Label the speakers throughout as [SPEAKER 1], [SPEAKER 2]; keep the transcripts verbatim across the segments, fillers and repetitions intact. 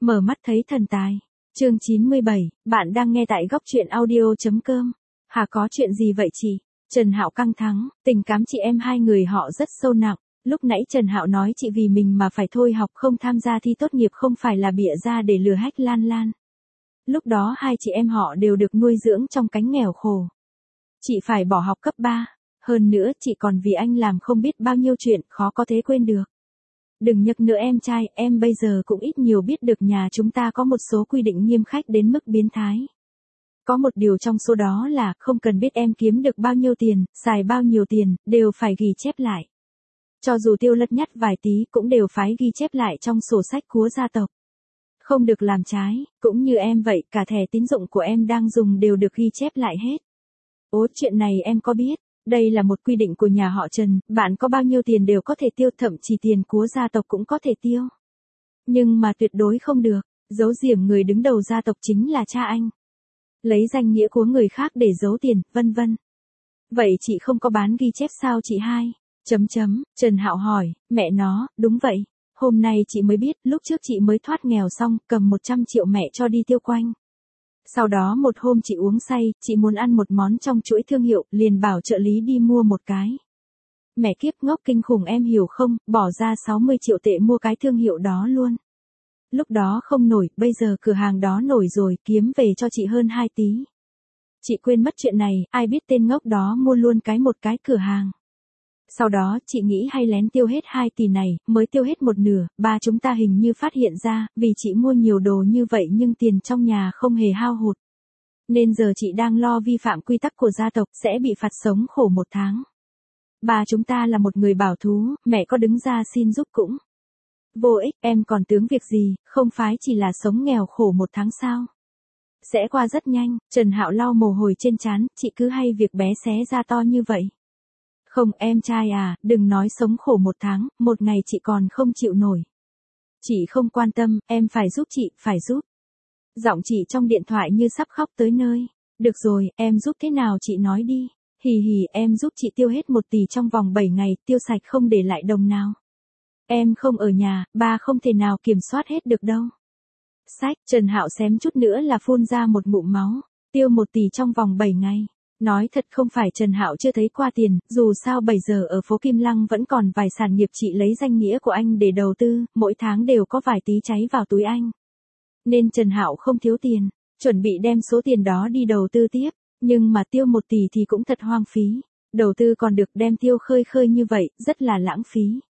[SPEAKER 1] Mở mắt thấy thần tài. Chương chín mươi bảy, bạn đang nghe tại góc truyện audio chấm com. Hà có chuyện gì vậy chị? Trần Hạo căng thẳng, tình cảm chị em hai người họ rất sâu nặng. Lúc nãy Trần Hạo nói chị vì mình mà phải thôi học không tham gia thi tốt nghiệp không phải là bịa ra để lừa Hách Lan Lan. Lúc đó hai chị em họ đều được nuôi dưỡng trong cánh nghèo khổ. Chị phải bỏ học cấp ba, hơn nữa chị còn vì anh làm không biết bao nhiêu chuyện khó có thể quên được. Đừng nhắc nữa em trai, em bây giờ cũng ít nhiều biết được nhà chúng ta có một số quy định nghiêm khắc đến mức biến thái. Có một điều trong số đó là không cần biết em kiếm được bao nhiêu tiền, xài bao nhiêu tiền, đều phải ghi chép lại. Cho dù tiêu lất nhắt vài tí cũng đều phải ghi chép lại trong sổ sách của gia tộc. Không được làm trái, cũng như em vậy, cả thẻ tín dụng của em đang dùng đều được ghi chép lại hết. Ố, chuyện này em có biết, đây là một quy định của nhà họ Trần, bạn có bao nhiêu tiền đều có thể tiêu, thậm chí tiền của gia tộc cũng có thể tiêu. Nhưng mà tuyệt đối không được, giấu giếm người đứng đầu gia tộc chính là cha anh. Lấy danh nghĩa của người khác để giấu tiền, vân vân. Vậy chị không có bán ghi chép sao chị hai? Chấm chấm, Trần Hạo hỏi, mẹ nó, đúng vậy. Hôm nay chị mới biết, lúc trước chị mới thoát nghèo xong, cầm một trăm triệu mẹ cho đi tiêu quanh. Sau đó một hôm chị uống say, chị muốn ăn một món trong chuỗi thương hiệu, liền bảo trợ lý đi mua một cái. Mẹ kiếp ngốc kinh khủng em hiểu không, bỏ ra sáu mươi triệu tệ mua cái thương hiệu đó luôn. Lúc đó không nổi, bây giờ cửa hàng đó nổi rồi, kiếm về cho chị hơn hai tí. Chị quên mất chuyện này, ai biết tên ngốc đó mua luôn cái một cái cửa hàng. Sau đó, chị nghĩ hay lén tiêu hết hai tỷ này, mới tiêu hết một nửa, ba chúng ta hình như phát hiện ra, vì chị mua nhiều đồ như vậy nhưng tiền trong nhà không hề hao hụt. Nên giờ chị đang lo vi phạm quy tắc của gia tộc, sẽ bị phạt sống khổ một tháng. Ba chúng ta là một người bảo thú, mẹ có đứng ra xin giúp cũng vô ích, em còn tướng việc gì, không phải chỉ là sống nghèo khổ một tháng sao. Sẽ qua rất nhanh, Trần Hạo lau mồ hôi trên trán, chị cứ hay việc bé xé ra to như vậy. Không em trai à, đừng nói sống khổ một tháng, một ngày chị còn không chịu nổi. Chị không quan tâm, em phải giúp chị, phải giúp. Giọng chị trong điện thoại như sắp khóc tới nơi. Được rồi, em giúp thế nào chị nói đi. Hì hì, em giúp chị tiêu hết một tỷ trong vòng bảy ngày, tiêu sạch không để lại đồng nào. Em không ở nhà, ba không thể nào kiểm soát hết được đâu. Sách, Trần Hạo xém chút nữa là phun ra một ngụm máu. Tiêu một tỷ trong vòng bảy ngày. Nói thật không phải Trần Hạo chưa thấy qua tiền, dù sao bây giờ ở phố Kim Lăng vẫn còn vài sản nghiệp chị lấy danh nghĩa của anh để đầu tư, mỗi tháng đều có vài tí cháy vào túi anh. Nên Trần Hạo không thiếu tiền, chuẩn bị đem số tiền đó đi đầu tư tiếp, nhưng mà tiêu một tỷ thì cũng thật hoang phí. Đầu tư còn được đem tiêu khơi khơi như vậy, rất là lãng phí.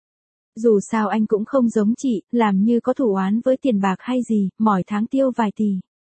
[SPEAKER 1] Dù sao anh cũng không giống chị, làm như có thủ oán với tiền bạc hay gì, mỏi tháng tiêu vài tỷ.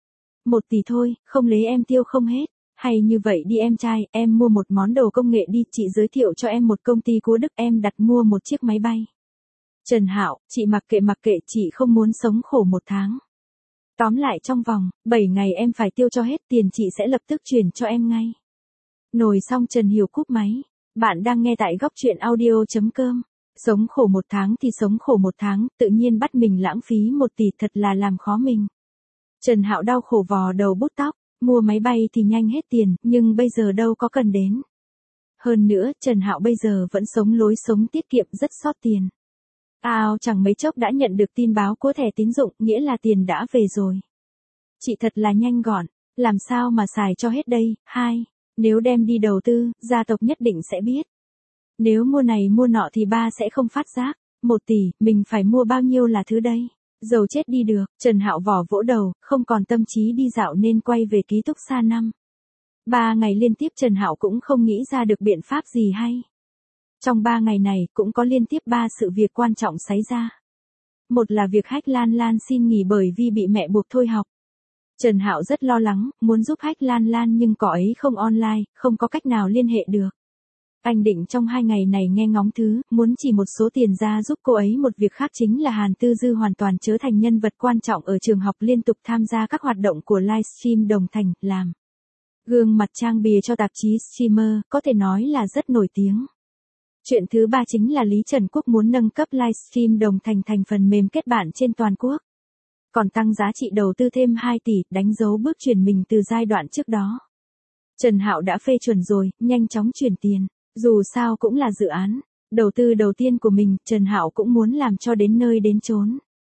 [SPEAKER 1] Một tỷ thôi, không lấy em tiêu không hết. Hay như vậy đi em trai, em mua một món đồ công nghệ đi, chị giới thiệu cho em một công ty của Đức, em đặt mua một chiếc máy bay. Trần Hạo, chị mặc kệ mặc kệ, chị không muốn sống khổ một tháng. Tóm lại trong vòng bảy ngày em phải tiêu cho hết tiền, chị sẽ lập tức chuyển cho em ngay. Nồi xong Trần Hiểu cúp máy. Bạn đang nghe tại góc truyện audio chấm com. Sống khổ một tháng thì sống khổ một tháng, tự nhiên bắt mình lãng phí một tỷ thật là làm khó mình. Trần Hạo đau khổ vò đầu bút tóc. Mua máy bay thì nhanh hết tiền, nhưng bây giờ đâu có cần đến. Hơn nữa, Trần Hạo bây giờ vẫn sống lối sống tiết kiệm rất sót tiền. Ao chẳng mấy chốc đã nhận được tin báo của thẻ tín dụng, nghĩa là tiền đã về rồi. Chị thật là nhanh gọn, làm sao mà xài cho hết đây, hai, nếu đem đi đầu tư, gia tộc nhất định sẽ biết. Nếu mua này mua nọ thì ba sẽ không phát giác, một tỷ, mình phải mua bao nhiêu là thứ đây. Dầu chết đi được, Trần Hạo vò vỗ đầu, không còn tâm trí đi dạo nên quay về ký túc xá năm. Ba ngày liên tiếp Trần Hạo cũng không nghĩ ra được biện pháp gì hay. Trong ba ngày này cũng có liên tiếp ba sự việc quan trọng xảy ra. Một là việc Hách Lan Lan xin nghỉ bởi vì bị mẹ buộc thôi học. Trần Hạo rất lo lắng, muốn giúp Hách Lan Lan nhưng cậu ấy không online, không có cách nào liên hệ được. Anh định trong hai ngày này nghe ngóng thứ, muốn chỉ một số tiền ra giúp cô ấy. Một việc khác chính là Hàn Tư Dư hoàn toàn trở thành nhân vật quan trọng ở trường học, liên tục tham gia các hoạt động của livestream đồng thành, làm gương mặt trang bìa cho tạp chí streamer, có thể nói là rất nổi tiếng. Chuyện thứ ba chính là Lý Trần Quốc muốn nâng cấp livestream đồng thành thành phần mềm kết bạn trên toàn quốc. Còn tăng giá trị đầu tư thêm hai tỷ, đánh dấu bước chuyển mình từ giai đoạn trước đó. Trần Hạo đã phê chuẩn rồi, nhanh chóng chuyển tiền. Dù sao cũng là dự án đầu tư đầu tiên của mình, Trần Hạo cũng muốn làm cho đến nơi đến chốn.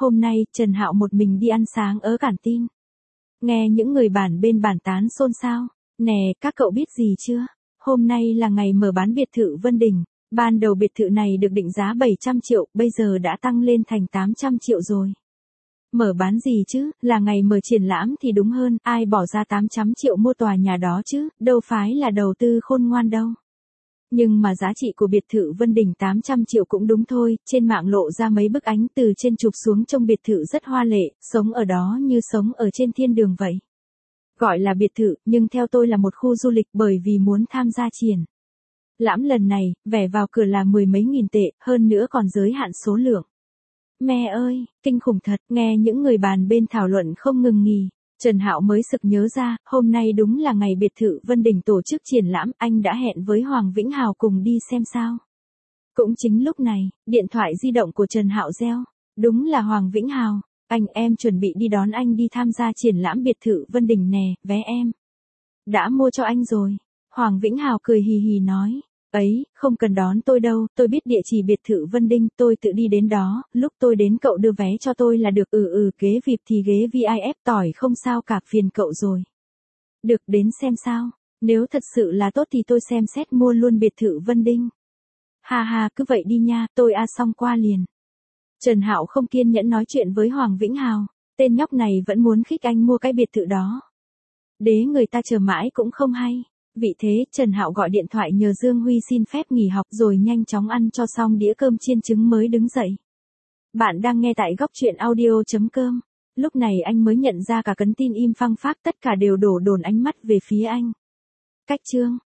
[SPEAKER 1] Hôm nay, Trần Hạo một mình đi ăn sáng ở cản tin. Nghe những người bản bên bản tán xôn xao. Nè, các cậu biết gì chưa? Hôm nay là ngày mở bán biệt thự Vân Đình. Ban đầu biệt thự này được định giá bảy trăm triệu, bây giờ đã tăng lên thành tám trăm triệu rồi. Mở bán gì chứ, là ngày mở triển lãm thì đúng hơn, ai bỏ ra tám trăm triệu mua tòa nhà đó chứ, đâu phải là đầu tư khôn ngoan đâu. Nhưng mà giá trị của biệt thự Vân Đình tám trăm triệu cũng đúng thôi, trên mạng lộ ra mấy bức ảnh từ trên chụp xuống trông biệt thự rất hoa lệ, sống ở đó như sống ở trên thiên đường vậy. Gọi là biệt thự, nhưng theo tôi là một khu du lịch bởi vì muốn tham gia triển lãm lần này, vé vào cửa là mười mấy nghìn tệ, hơn nữa còn giới hạn số lượng. Mẹ ơi, kinh khủng thật, nghe những người bàn bên thảo luận không ngừng nghỉ. Trần Hạo mới sực nhớ ra, hôm nay đúng là ngày biệt thự Vân Đình tổ chức triển lãm, anh đã hẹn với Hoàng Vĩnh Hào cùng đi xem sao. Cũng chính lúc này, điện thoại di động của Trần Hạo reo. Đúng là Hoàng Vĩnh Hào, anh em chuẩn bị đi đón anh đi tham gia triển lãm biệt thự Vân Đình nè, vé em đã mua cho anh rồi. Hoàng Vĩnh Hào cười hì hì nói. Ấy, không cần đón tôi đâu, tôi biết địa chỉ biệt thự Vân Đình, tôi tự đi đến đó, lúc tôi đến cậu đưa vé cho tôi là được. Ừ ừ, ghế vê i pê thì ghế vê i pê tỏi không sao cả, phiền cậu rồi. Được, đến xem sao, nếu thật sự là tốt thì tôi xem xét mua luôn biệt thự Vân Đình. Ha ha, cứ vậy đi nha, tôi a xong qua liền. Trần Hạo không kiên nhẫn nói chuyện với Hoàng Vĩnh Hào, tên nhóc này vẫn muốn khích anh mua cái biệt thự đó. Đế người ta chờ mãi cũng không hay. Vì thế, Trần Hạo gọi điện thoại nhờ Dương Huy xin phép nghỉ học rồi nhanh chóng ăn cho xong đĩa cơm chiên trứng mới đứng dậy. Bạn đang nghe tại góc truyện audio.com. Lúc này anh mới nhận ra cả cấn tin im phăng phác, tất cả đều đổ dồn ánh mắt về phía anh. Cách chương